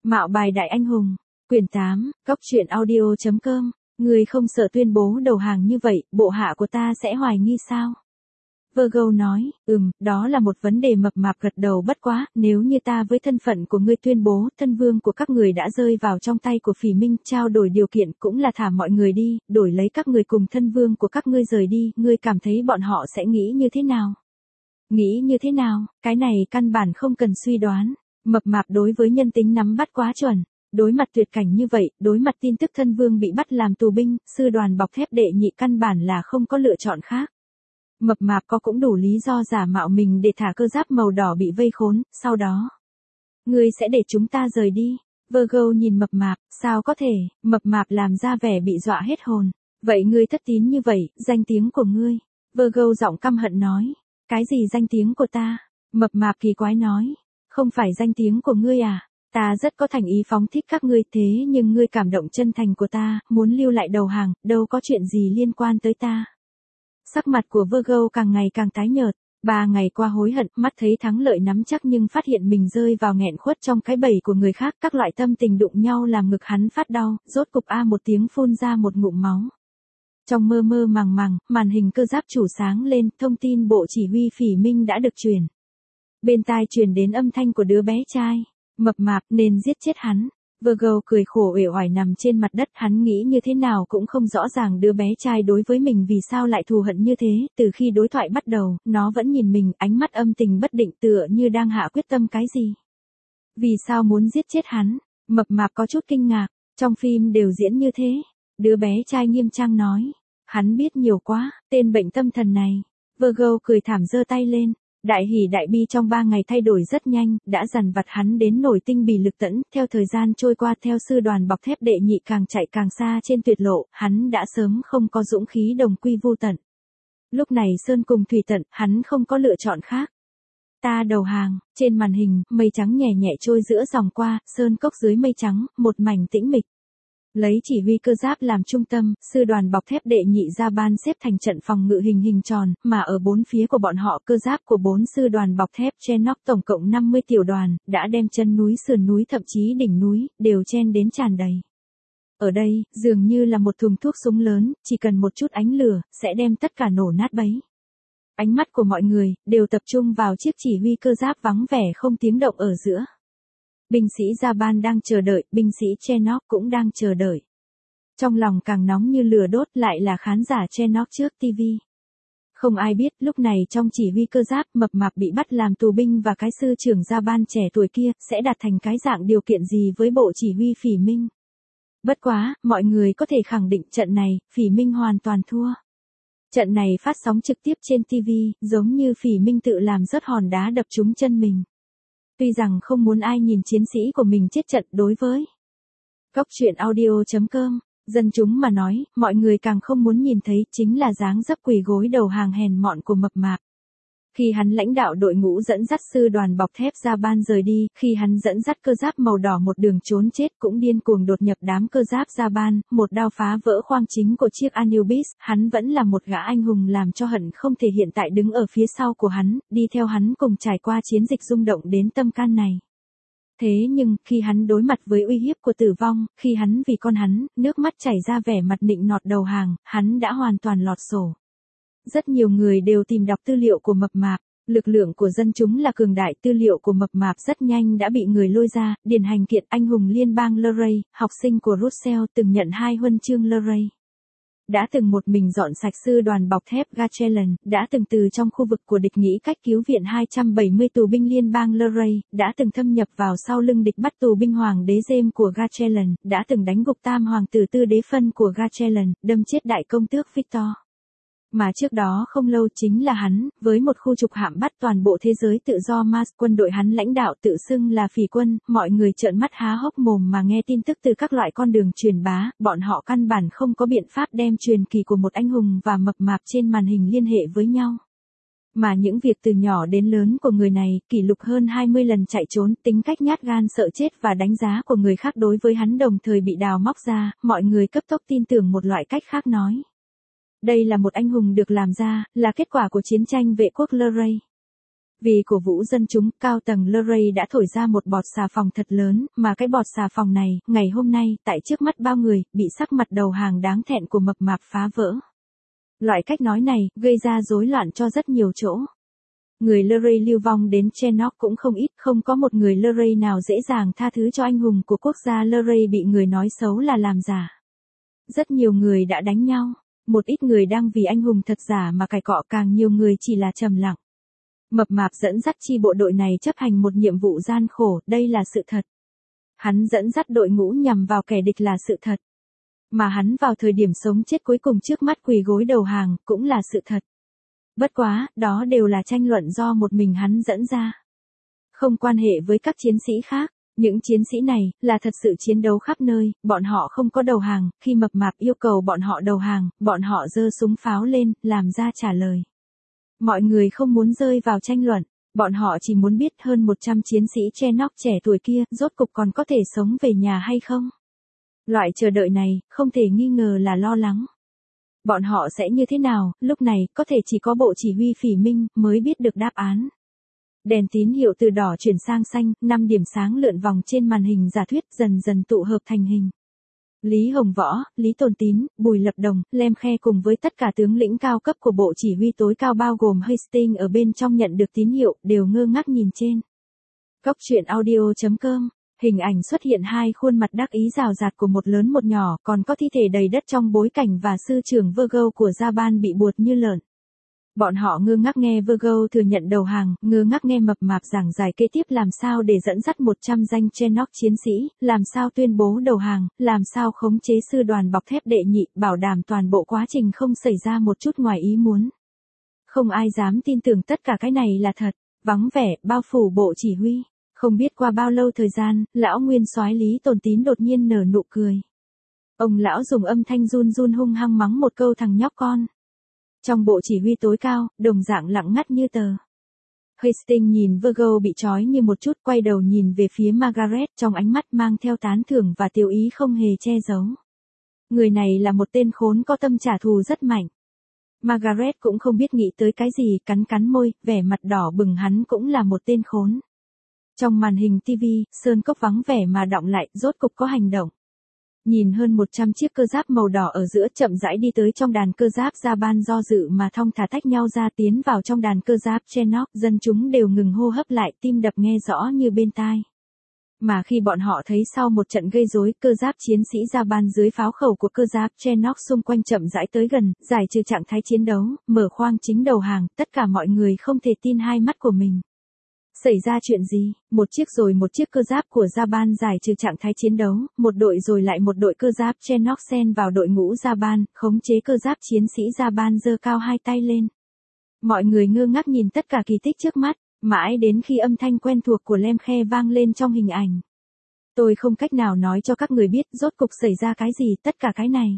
Mạo bài đại anh hùng. Quyển 8, Cóc truyện audio.com. Người không sợ tuyên bố đầu hàng như vậy, bộ hạ của ta sẽ hoài nghi sao? Virgo nói, đó là một vấn đề. Mập mạp gật đầu. Bất quá, nếu như ta với thân phận của ngươi tuyên bố, thân vương của các người đã rơi vào trong tay của Phỉ Minh, trao đổi điều kiện cũng là thả mọi người đi, đổi lấy các người cùng thân vương của các ngươi rời đi, ngươi cảm thấy bọn họ sẽ nghĩ như thế nào? Nghĩ như thế nào? Cái này căn bản không cần suy đoán. Mập mạp đối với nhân tính nắm bắt quá chuẩn. Đối mặt tuyệt cảnh như vậy, đối mặt tin tức thân vương bị bắt làm tù binh, sư đoàn bọc thép đệ nhị căn bản là không có lựa chọn khác. Mập mạp có cũng đủ lý do giả mạo mình để thả cơ giáp màu đỏ bị vây khốn, sau đó. Ngươi sẽ để chúng ta rời đi. Virgo nhìn mập mạp, sao có thể? Mập mạp làm ra vẻ bị dọa hết hồn. Vậy ngươi thất tín như vậy, danh tiếng của ngươi. Virgo giọng căm hận nói. Cái gì danh tiếng của ta? Mập mạp kỳ quái nói. Không phải danh tiếng của ngươi à? Ta rất có thành ý phóng thích các ngươi, thế nhưng ngươi cảm động chân thành của ta, muốn lưu lại đầu hàng, đâu có chuyện gì liên quan tới ta. Sắc mặt của Virgo càng ngày càng tái nhợt. 3 ngày qua hối hận, mắt thấy thắng lợi nắm chắc nhưng phát hiện mình rơi vào nghẹn khuất trong cái bẫy của người khác, các loại tâm tình đụng nhau làm ngực hắn phát đau, rốt cục một tiếng phun ra một ngụm máu. Trong mơ mơ màng màng, màn hình cơ giáp chủ sáng lên, thông tin bộ chỉ huy Phỉ Minh đã được truyền. Bên tai truyền đến âm thanh của đứa bé trai. Mập mạp, nên giết chết hắn. Virgo cười khổ uể oải nằm trên mặt đất, hắn nghĩ như thế nào cũng không rõ ràng đứa bé trai đối với mình vì sao lại thù hận như thế, từ khi đối thoại bắt đầu, nó vẫn nhìn mình, ánh mắt âm tình bất định tựa như đang hạ quyết tâm cái gì. Vì sao muốn giết chết hắn? Mập mạp có chút kinh ngạc, trong phim đều diễn như thế. Đứa bé trai nghiêm trang nói, hắn biết nhiều quá, tên bệnh tâm thần này. Virgo cười thảm giơ tay lên. Đại hỉ đại bi trong 3 ngày thay đổi rất nhanh, đã dằn vặt hắn đến nổi tinh bì lực tẫn, theo thời gian trôi qua, theo sư đoàn bọc thép đệ nhị càng chạy càng xa trên tuyệt lộ, hắn đã sớm không có dũng khí đồng quy vu tận. Lúc này sơn cùng thủy tận, hắn không có lựa chọn khác. Ta đầu hàng. Trên màn hình, mây trắng nhẹ nhẹ trôi giữa dòng qua, sơn cốc dưới mây trắng, một mảnh tĩnh mịch. Lấy chỉ huy cơ giáp làm trung tâm, sư đoàn bọc thép đệ nhị ra ban xếp thành trận phòng ngự hình tròn, mà ở bốn phía của bọn họ cơ giáp của 4 sư đoàn bọc thép Chenock tổng cộng 50 tiểu đoàn, đã đem chân núi, sườn núi, thậm chí đỉnh núi, đều chen đến tràn đầy. Ở đây, dường như là một thùng thuốc súng lớn, chỉ cần một chút ánh lửa, sẽ đem tất cả nổ nát bấy. Ánh mắt của mọi người, đều tập trung vào chiếc chỉ huy cơ giáp vắng vẻ không tiếng động ở giữa. Binh sĩ Japan đang chờ đợi, binh sĩ Chenock cũng đang chờ đợi. Trong lòng càng nóng như lửa đốt lại là khán giả Chenock trước TV. Không ai biết lúc này trong chỉ huy cơ giáp mập mạp bị bắt làm tù binh và cái sư trưởng Japan trẻ tuổi kia sẽ đạt thành cái dạng điều kiện gì với bộ chỉ huy Phỉ Minh. Bất quá, mọi người có thể khẳng định trận này, Phỉ Minh hoàn toàn thua. Trận này phát sóng trực tiếp trên TV, giống như Phỉ Minh tự làm rớt hòn đá đập trúng chân mình. Tuy rằng không muốn ai nhìn chiến sĩ của mình chết trận đối với Cóc truyện audio.com, dân chúng mà nói, mọi người càng không muốn nhìn thấy chính là dáng dấp quỳ gối đầu hàng hèn mọn của mập mạp. Khi hắn lãnh đạo đội ngũ dẫn dắt sư đoàn bọc thép Japan rời đi, khi hắn dẫn dắt cơ giáp màu đỏ một đường trốn chết cũng điên cuồng đột nhập đám cơ giáp Japan, một đao phá vỡ khoang chính của chiếc Anubis, hắn vẫn là một gã anh hùng làm cho hận không thể hiện tại đứng ở phía sau của hắn, đi theo hắn cùng trải qua chiến dịch rung động đến tâm can này. Thế nhưng, khi hắn đối mặt với uy hiếp của tử vong, khi hắn vì con hắn, nước mắt chảy ra vẻ mặt nịnh nọt đầu hàng, hắn đã hoàn toàn lọt sổ. Rất nhiều người đều tìm đọc tư liệu của mập mạp, lực lượng của dân chúng là cường đại, tư liệu của mập mạp rất nhanh đã bị người lôi ra, điển hình kiện anh hùng liên bang Luray, học sinh của Russell từng nhận 2 huân chương Luray. Đã từng một mình dọn sạch sư đoàn bọc thép Gatchellan, đã từng từ trong khu vực của địch nghĩ cách cứu viện 270 tù binh liên bang Luray, đã từng thâm nhập vào sau lưng địch bắt tù binh hoàng đế James của Gatchellan, đã từng đánh gục tam hoàng tử Tư Đế Phân của Gatchellan, đâm chết đại công tước Victor. Mà trước đó không lâu chính là hắn, với một khu trục hạm bắt toàn bộ thế giới tự do Mars, quân đội hắn lãnh đạo tự xưng là Phỉ quân, mọi người trợn mắt há hốc mồm mà nghe tin tức từ các loại con đường truyền bá, bọn họ căn bản không có biện pháp đem truyền kỳ của một anh hùng và mập mạp trên màn hình liên hệ với nhau. Mà những việc từ nhỏ đến lớn của người này, kỷ lục hơn 20 lần chạy trốn, tính cách nhát gan sợ chết và đánh giá của người khác đối với hắn đồng thời bị đào móc ra, mọi người cấp tốc tin tưởng một loại cách khác nói. Đây là một anh hùng được làm ra, là kết quả của chiến tranh vệ quốc Luray. Vì cổ vũ dân chúng, cao tầng Luray đã thổi ra một bọt xà phòng thật lớn, mà cái bọt xà phòng này, ngày hôm nay, tại trước mắt bao người, bị sắc mặt đầu hàng đáng thẹn của mập mạp phá vỡ. Loại cách nói này, gây ra rối loạn cho rất nhiều chỗ. Người Luray lưu vong đến Chernock cũng không ít, không có một người Luray nào dễ dàng tha thứ cho anh hùng của quốc gia Luray bị người nói xấu là làm giả. Rất nhiều người đã đánh nhau, một ít người đang vì anh hùng thật giả mà cãi cọ, càng nhiều người chỉ là trầm lặng. Mập mạp dẫn dắt chi bộ đội này chấp hành một nhiệm vụ gian khổ, đây là sự thật. Hắn dẫn dắt đội ngũ nhằm vào kẻ địch là sự thật. Mà hắn vào thời điểm sống chết cuối cùng trước mắt quỳ gối đầu hàng, cũng là sự thật. Bất quá, đó đều là tranh luận do một mình hắn dẫn ra. Không quan hệ với các chiến sĩ khác, những chiến sĩ này, là thật sự chiến đấu khắp nơi, bọn họ không có đầu hàng, khi mập mạp yêu cầu bọn họ đầu hàng, bọn họ giơ súng pháo lên, làm ra trả lời. Mọi người không muốn rơi vào tranh luận, bọn họ chỉ muốn biết hơn 100 chiến sĩ Chernock trẻ tuổi kia, rốt cục còn có thể sống về nhà hay không. Loại chờ đợi này, không thể nghi ngờ là lo lắng. Bọn họ sẽ như thế nào, lúc này, có thể chỉ có bộ chỉ huy Phỉ Minh, mới biết được đáp án. Đèn tín hiệu từ đỏ chuyển sang xanh, 5 điểm sáng lượn vòng trên màn hình giả thuyết dần dần tụ hợp thành hình. Lý Hồng Võ, Lý Tồn Tín, Bùi Lập Đồng, Lem Khe cùng với tất cả tướng lĩnh cao cấp của bộ chỉ huy tối cao bao gồm Hastings ở bên trong nhận được tín hiệu, đều ngơ ngác nhìn trên. Cóc truyện audio.com, hình ảnh xuất hiện hai khuôn mặt đắc ý rào rạt của một lớn một nhỏ, còn có thi thể đầy đất trong bối cảnh và sư trưởng Virgo của Japan bị buột như lợn. Bọn họ ngơ ngác nghe Virgo thừa nhận đầu hàng, ngơ ngác nghe mập mạp giảng giải kế tiếp làm sao để dẫn dắt 100 danh Chernock chiến sĩ, làm sao tuyên bố đầu hàng, làm sao khống chế sư đoàn bọc thép đệ nhị, bảo đảm toàn bộ quá trình không xảy ra một chút ngoài ý muốn. Không ai dám tin tưởng tất cả cái này là thật, vắng vẻ, bao phủ bộ chỉ huy. Không biết qua bao lâu thời gian, lão nguyên soái Lý Tồn Tín đột nhiên nở nụ cười. Ông lão dùng âm thanh run run hung hăng mắng một câu thằng nhóc con. Trong bộ chỉ huy tối cao, đồng dạng lặng ngắt như tờ. Hastings nhìn Virgo bị trói như một chút, quay đầu nhìn về phía Margaret, trong ánh mắt mang theo tán thưởng và tiêu ý không hề che giấu. Người này là một tên khốn có tâm trả thù rất mạnh. Margaret cũng không biết nghĩ tới cái gì, cắn cắn môi, vẻ mặt đỏ bừng, hắn cũng là một tên khốn. Trong màn hình TV, sơn cốc vắng vẻ mà đọng lại, rốt cục có hành động. Nhìn hơn 100 chiếc cơ giáp màu đỏ ở giữa chậm rãi đi tới trong đàn cơ giáp Japan do dự mà thong thả tách nhau ra tiến vào trong đàn cơ giáp Chernock, dân chúng đều ngừng hô hấp lại, tim đập nghe rõ như bên tai. Mà khi bọn họ thấy sau một trận gây rối, cơ giáp chiến sĩ Japan dưới pháo khẩu của cơ giáp Chernock xung quanh chậm rãi tới gần, giải trừ trạng thái chiến đấu, mở khoang chính đầu hàng, tất cả mọi người không thể tin hai mắt của mình. Xảy ra chuyện gì? Một chiếc rồi một chiếc cơ giáp của Japan giải trừ trạng thái chiến đấu, một đội rồi lại một đội cơ giáp Chernock xen vào đội ngũ Japan, khống chế cơ giáp chiến sĩ Japan giơ cao hai tay lên. Mọi người ngơ ngác nhìn tất cả kỳ tích trước mắt, mãi đến khi âm thanh quen thuộc của Lem Khe vang lên trong hình ảnh. Tôi không cách nào nói cho các người biết rốt cục xảy ra cái gì, tất cả cái này.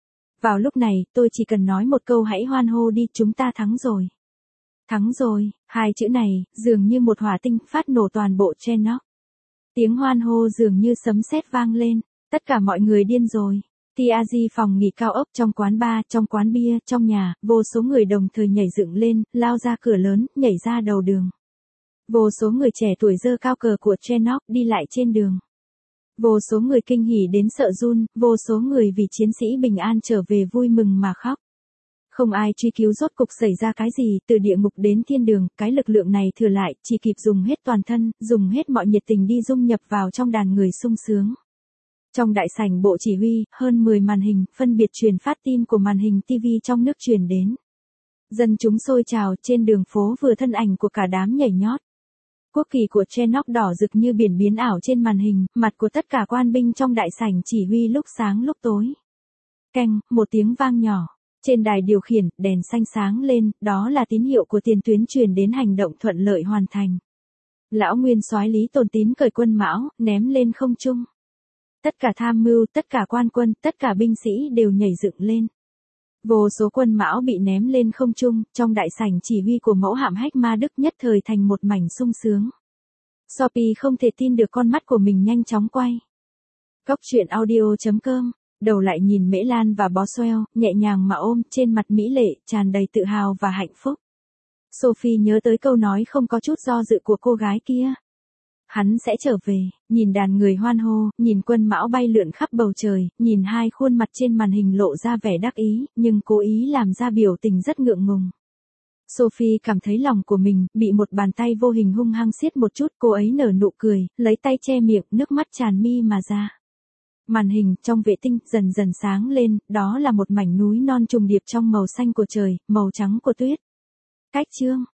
Vào lúc này, tôi chỉ cần nói một câu: hãy hoan hô đi, chúng ta thắng rồi. Thắng rồi, hai chữ này, dường như một hỏa tinh phát nổ toàn bộ Chernock. Tiếng hoan hô dường như sấm sét vang lên, tất cả mọi người điên rồi. Tiazi phòng nghỉ cao ốc, trong quán bar, trong quán bia, trong nhà, vô số người đồng thời nhảy dựng lên, lao ra cửa lớn, nhảy ra đầu đường. Vô số người trẻ tuổi giơ cao cờ của Chernock đi lại trên đường. Vô số người kinh hỉ đến sợ run, vô số người vì chiến sĩ bình an trở về vui mừng mà khóc. Không ai truy cứu rốt cục xảy ra cái gì, từ địa ngục đến thiên đường, cái lực lượng này thừa lại, chỉ kịp dùng hết toàn thân, dùng hết mọi nhiệt tình đi dung nhập vào trong đàn người sung sướng. Trong đại sảnh bộ chỉ huy, hơn 10 màn hình, phân biệt truyền phát tin của màn hình TV trong nước truyền đến. Dân chúng sôi trào, trên đường phố vừa thân ảnh của cả đám nhảy nhót. Quốc kỳ của Chernock đỏ rực như biển biến ảo trên màn hình, mặt của tất cả quan binh trong đại sảnh chỉ huy lúc sáng lúc tối. Keng, một tiếng vang nhỏ. Trên đài điều khiển, đèn xanh sáng lên, đó là tín hiệu của tiền tuyến truyền đến hành động thuận lợi hoàn thành. Lão nguyên soái Lý Tồn Tín cởi quân mão, ném lên không trung. Tất cả tham mưu, tất cả quan quân, tất cả binh sĩ đều nhảy dựng lên. Vô số quân mão bị ném lên không trung, trong đại sảnh chỉ huy của mẫu hạm Hách Ma Đức nhất thời thành một mảnh sung sướng. Sophie không thể tin được con mắt của mình nhanh chóng quay. Cóc truyện audio.com, đầu lại nhìn Mễ Lan và Boswell, nhẹ nhàng mà ôm, trên mặt mỹ lệ, tràn đầy tự hào và hạnh phúc. Sophie nhớ tới câu nói không có chút do dự của cô gái kia. Hắn sẽ trở về, nhìn đàn người hoan hô, nhìn quân mão bay lượn khắp bầu trời, nhìn hai khuôn mặt trên màn hình lộ ra vẻ đắc ý, nhưng cố ý làm ra biểu tình rất ngượng ngùng. Sophie cảm thấy lòng của mình bị một bàn tay vô hình hung hăng siết một chút, cô ấy nở nụ cười, lấy tay che miệng, nước mắt tràn mi mà ra. Màn hình trong vệ tinh dần dần sáng lên, đó là một mảnh núi non trùng điệp trong màu xanh của trời, màu trắng của tuyết. Cách chương